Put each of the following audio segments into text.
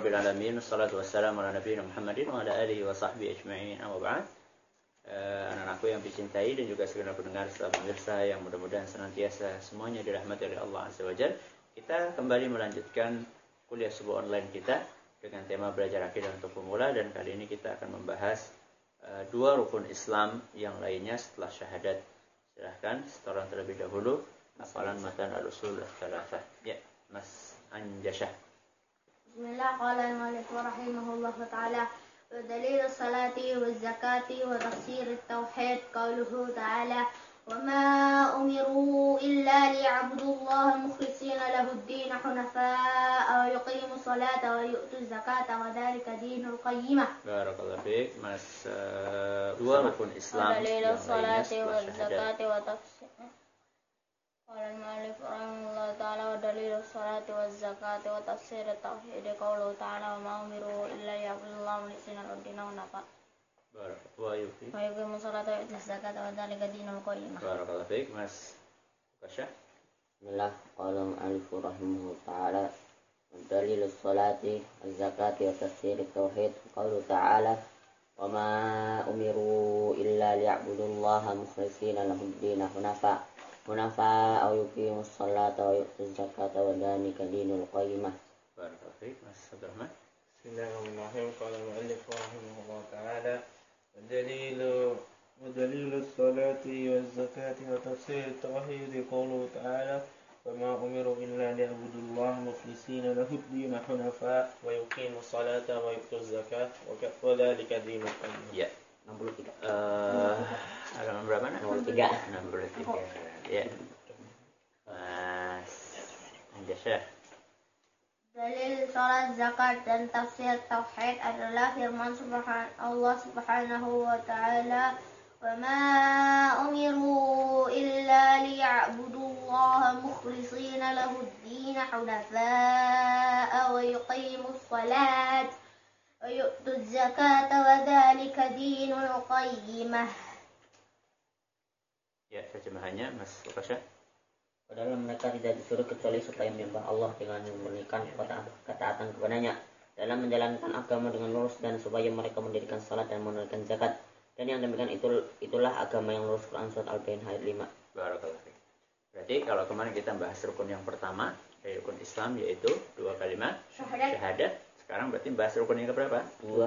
rabbil alamin. Wassalatu wassalamu ala nabiyina Muhammadin wa ala alihi wa sahbihi ajma'in. Amma ba'd. Anak-anakku yang dicintai dan juga segenap pendengar serta pemirsa yang mudah-mudahan senantiasa semuanya dirahmati oleh Allah Azza wa Jalla. Kita kembali melanjutkan kuliah subuh online kita dengan tema belajar akidah untuk pemula, dan kali ini kita akan membahas dua rukun Islam yang lainnya setelah syahadat. Silahkan setoran terlebih dahulu hafalan matan al-usul ats-tsalatsah. Ya, Mas Anjasyah. Bismillah, qala al-mu'allif rahimahullah ta'ala wa dalil as-salati wa zakati wa tafsir at-tauhid qawluhu ta'ala wa ma umiru illa liya'budu Allah mukhlishina lahu ad-din hunafa'a wa yuqimu as-salata wa yu'tu az-zakata wa dhalika dinul qayyimah. Barakallahu fiik. Mas, dua rukun Islam yang lainnya setelah syahadat. Qala al-mu'allif rahimahullah ta'ala wa dalilus salati waz zakati wa tafsir at-tauhid qawluhu ta'ala wa ma umiru illa liya'budullaha mukhlishina lahu-d-din hunafa wa yuqimu as-salata wa yu'tu az-zakata wa dhalika dinul qayyimah. Barakallahu fiik. Mas Kasya. Bismillah, qala al-mu'allif rahimahullah ta'ala wa dalilus salati waz zakati wa tafsir at-tauhid qawluhu ta'ala wa ma umiru illa liya'budullaha mukhlishina lahu-d-din hunafa aw yuqimus salata wa yu'tuz zakata wa dhalika dinul qayyimah. Barakallahu fiik. Mas Abdurrahman. Bismillahirrahmanirrahim. Qala al-mu'allif rahimahullah ta'ala wa dalilus salati waz zakati wa tafsir at-tauhid qawluhu ta'ala wa ma umiru illa liya'budullaha mukhlishina lahu-d-din hunafa wa yuqimus salata wa yu'tuz zakata wa dhalika dinul qayyimah. Ya, 63. Halaman berapa? 63. 63. Ya. Mas Anjasyah. Dalil salat, zakat, dan tafsir tauhid adalah firman Allah Subhanahu wa ta'ala wa ma umiru illa liya'budullaha mukhlishina lahu-d-din hunafa'a wa yuqimus salat wa yu'tuz zakata wa dhalika dinul qayyimah. Ya, terjemahannya Mas Kasya. Padahal mereka tidak disuruh kecuali supaya menyembah Allah dengan memurnikan ketaatan kepadanya dalam menjalankan agama dengan lurus, dan supaya mereka mendirikan salat dan menunaikan zakat. Dan yang demikian itulah agama yang lurus. Quran surat Al-Baqarah ayat 5. Barakallahu fiik. Berarti kalau kemarin kita bahas rukun yang pertama dari rukun Islam, yaitu dua kalimat syahadat. Sekarang berarti bahas rukun yang keberapa? Dua,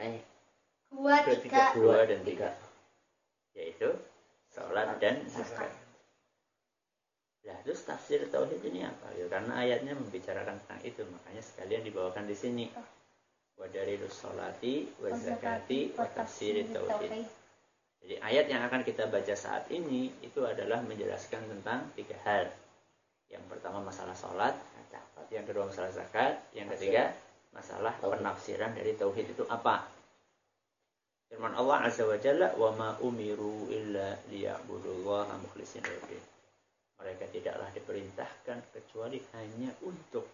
dan tiga. Yaitu salat dan zakat. Nah, terus tafsir tauhid ini apa? Ya, karena ayatnya membicarakan tentang itu, makanya sekalian dibawakan di sini. Wa dalilus salati wa zakati wa tafsir tauhid. Jadi ayat yang akan kita baca saat ini itu adalah menjelaskan tentang tiga hal. Yang pertama masalah salat, yang kedua masalah zakat, yang ketiga masalah penafsiran dari tauhid itu apa. Firman Allah Azza wa Jalla, wa ma umiru illa liya'budullaha mukhlishina lahu-d-din. Mereka tidaklah diperintahkan kecuali hanya untuk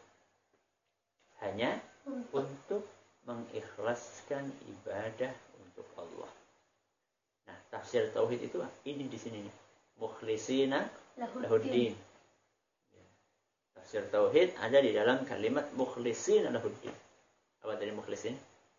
mengikhlaskan ibadah untuk Allah. Nah, tafsir tauhid itu ini di sini nih. Mukhlishina lahu-d-din. Tafsir tauhid ada di dalam kalimat mukhlishina lahu-d-din. Apa tadi mukhlisin?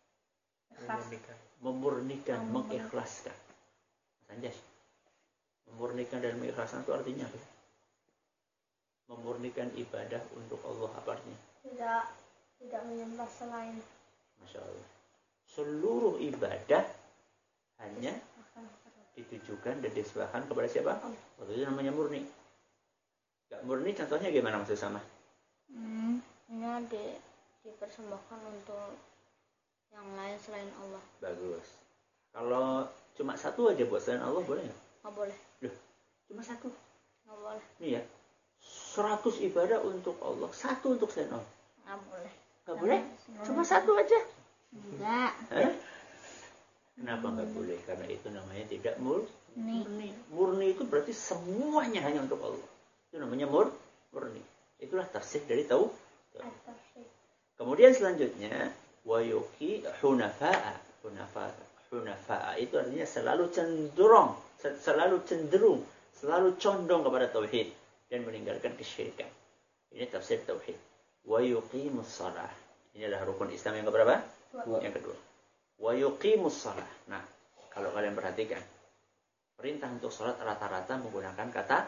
Memurnikan, mengikhlaskan. Sanjas. Memurnikan dan mengikhlaskan itu artinya apa? Memurnikan ibadah untuk Allah, apa artinya? Tidak menyembah selain. Masya Allah. Seluruh ibadah hanya ditujukan dan disebahkan kepada siapa? Itu namanya murni. Gak murni contohnya gimana maksud sama? Ini dipersembahkan untuk yang lain selain Allah. Bagus. Kalau cuma satu aja buat selain Allah boleh nggak? Nggak boleh. Loh, cuma satu? Nggak boleh. Nih ya, 100 ibadah untuk Allah, satu untuk selain Allah. Nggak boleh. Nggak boleh? Cuma satu aja? Enggak. Kenapa nggak boleh? Karena itu namanya tidak murni. Murni itu berarti semuanya hanya untuk Allah. Itu namanya murni. Itulah tafsir dari tauhid. Kemudian selanjutnya wa yuqi hunafa'a. Hunafa'a itu artinya selalu cenderung, selalu condong kepada tauhid dan meninggalkan kesyirikan. Ini tafsir tauhid. Wa yuqimus shalah. Ini adalah rukun Islam yang keberapa? Dua. Yang kedua. Wa yuqimus shalah. Nah, kalau kalian perhatikan, perintah untuk sholat rata-rata menggunakan kata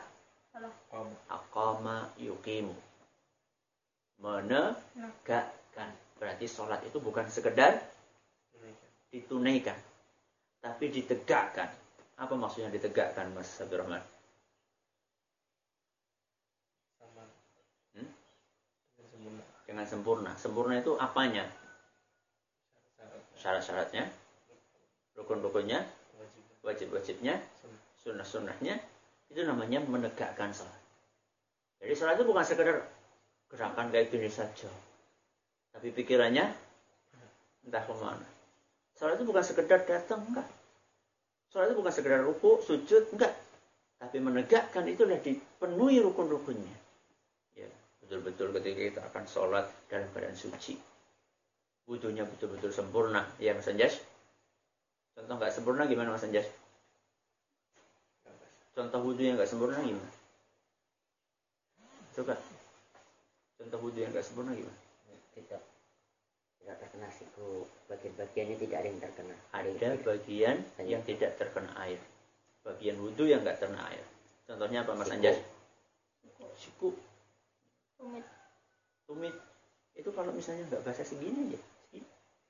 aqama yuqimu. Menegakkan. Berarti sholat itu bukan sekedar ditunaikan, tapi ditegakkan. Apa maksudnya ditegakkan, Mas Abdurrahman? Dengan sempurna. Sempurna itu apanya? Syarat-syaratnya, rukun-rukunnya, wajib-wajibnya, sunnah-sunnahnya. Itu namanya menegakkan sholat. Jadi sholat itu bukan sekedar gerakan kayak gini saja, tapi pikirannya entah kemana. Sholat itu bukan sekedar datang, enggak. Sholat itu bukan sekedar ruku, sujud, enggak. Tapi menegakkan itu sudah dipenuhi rukun-rukunnya. Ya, betul-betul ketika kita akan sholat dalam keadaan suci, wudunya betul-betul sempurna. Ya, Mas Anjas? Contoh nggak sempurna gimana, Mas Anjas? Contoh wudu yang nggak sempurna gimana? Coba. Contoh wudu yang nggak sempurna gimana? Tidak terkena siku, bagian-bagiannya tidak ada yang terkena. Ada bagian yang tidak terkena air. Bagian wudu yang nggak terkena air. Contohnya apa, Mas Anjas? Siku. Tumit. Itu kalau misalnya nggak basah segini aja. Segini.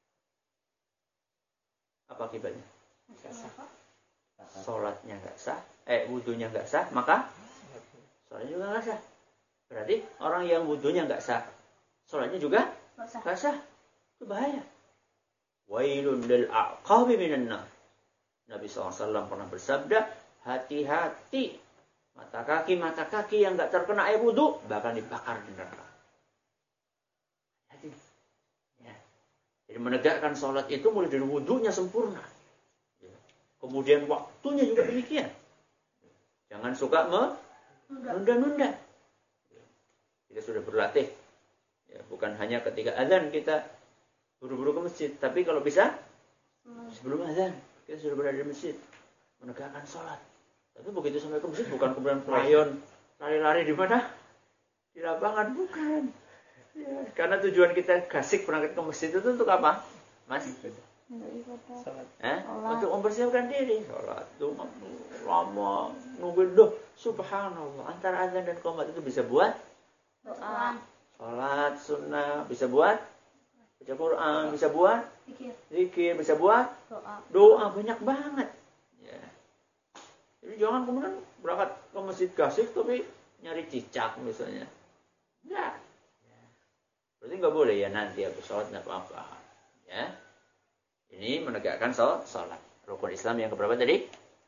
Apa akibatnya? Sholatnya nggak sah. Wudunya nggak sah, maka sholatnya juga nggak sah. Berarti orang yang wudunya nggak sah, sholatnya juga nggak sah. Itu bahaya. Wailun lil aqabi minan nar. Nabi SAW pernah bersabda, hati-hati mata kaki yang nggak terkena air wudu bahkan dibakar di neraka. Hati. Ya. Jadi menegakkan sholat itu mulai dari wudunya sempurna. Ya. Kemudian waktunya juga demikian. Jangan suka menunda-nunda. Kita sudah berlatih. Ya, bukan hanya ketika azan kita buru-buru ke masjid, tapi kalau bisa sebelum azan kita sudah berada di masjid menegakkan sholat. Tapi begitu sampai ke masjid bukan kemudian pelayon lari-lari di mana? Di lapangan, bukan. Ya, karena tujuan kita gasik berangkat ke masjid itu untuk apa, Mas? Untuk mempersiapkan diri. Sholat itu lama nungguin doh. Subhanallah, antara azan dan qomat itu bisa buat doa, sholat sunnah, bisa buat baca Quran, bisa buat zikir, bisa buat doa, banyak banget. Ya. Jadi jangan kemudian berangkat ke masjid gasik tapi nyari cicak misalnya. Enggak. Ya. Berarti nggak boleh ya, nanti aku sholat nggak apa-apa. Ya. Ini menegakkan sholat. Rukun Islam yang keberapa tadi?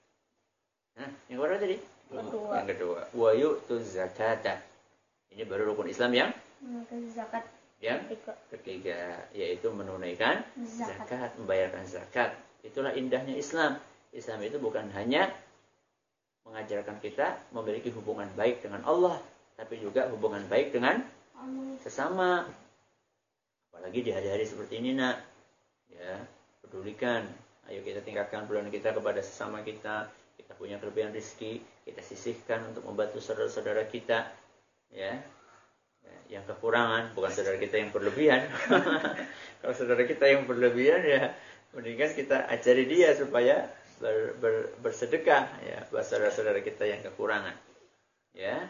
Yang keberapa tadi? Yang kedua. Wa yu'tuz zakata. Ini baru rukun Islam yang zakat. Yang ketiga, yaitu menunaikan zakat, membayarkan zakat. Itulah indahnya Islam. Islam itu bukan hanya mengajarkan kita memiliki hubungan baik dengan Allah, tapi juga hubungan baik dengan sesama. Apalagi di hari-hari seperti ini, nak. Ya, pedulikan. Ayo kita tingkatkan pedulian kita kepada sesama kita. Kita punya kelebihan rezeki, kita sisihkan untuk membantu saudara-saudara kita. Ya. Yang kekurangan, bukan saudara kita yang berlebihan. Kalau saudara kita yang berlebihan, ya mendingan kita ajari dia supaya bersedekah ya buat saudara-saudara kita yang kekurangan. Ya,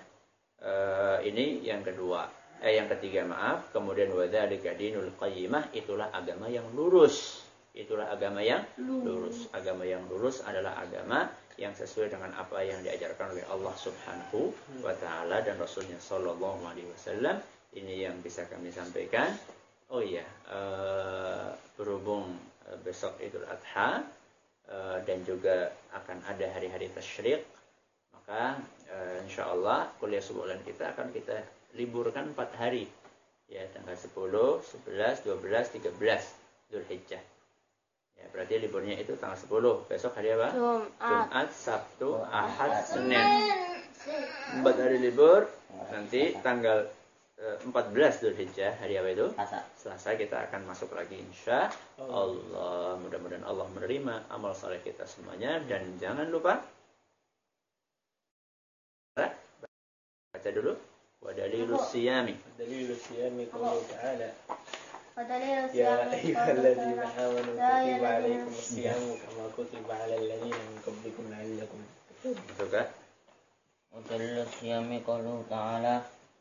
ini yang kedua. Yang ketiga, maaf. Kemudian wadzalika dinul qayyimah, itulah agama yang lurus. Itulah agama yang lurus. Agama yang lurus adalah agama yang sesuai dengan apa yang diajarkan oleh Allah Subhanahu wa taala dan Rasulnya sallallahu alaihi wasallam. Ini yang bisa kami sampaikan. Oh iya, berhubung besok Idul Adha dan juga akan ada hari-hari tasyrik, maka insyaallah kuliah sebulan kita akan kita liburkan 4 hari. Ya, tanggal 10, 11, 12, 13 Dzulhijjah. Ya, berarti liburnya itu tanggal 10. Besok hari apa? Jumat, Sabtu, Ahad, Senin. 4 hari libur. Nanti tanggal 14 Dzulhijjah, hari apa itu? Selasa kita akan masuk lagi insya Allah. Mudah-mudahan Allah menerima amal saleh kita semuanya. Dan jangan lupa baca dulu. Wa dalilus siyami. Dalilus siyami qaulu ta'ala ودليل يا الصيام أيها قوله الذين تعالى آمنوا يا أيها كتب عليكم الذين الصيام كما كتب على الذين من قبلكم لعلكم Betul. ودليل الصيام قوله تعالى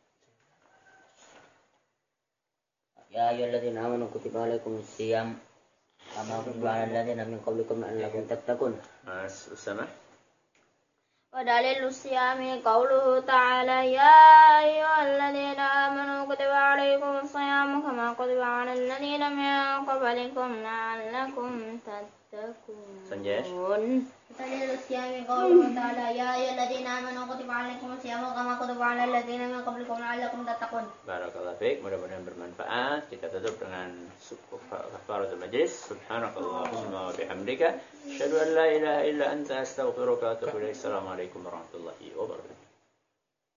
يا أيها الذين آمنوا كتب عليكم الصيام كما كتب على الذين من قبلكم لعلكم تتقون. Mas Usama. ودليل الصيام قوله تعالى يا أيها الذين آمنوا كتب عليكم الصيام كما كتب على الذين من قبلكم لعلكم تتقون. Sanjesh. دليل الصيام قوله تعالى يا أيها الذين آمنوا كتب عليكم الصيام كما كتب على الذين من قبلكم لعلكم تتقون. Barakallahu fiik, mudah-mudahan bermanfaat. Kita tutup dengan kafaratul majlis. Subhanakallahumma wa bihamdika asyhadu an la ilaha illa anta astaghfiruka wa atubu ilaik. Assalamualaikum warahmatullahi wabarakatuh.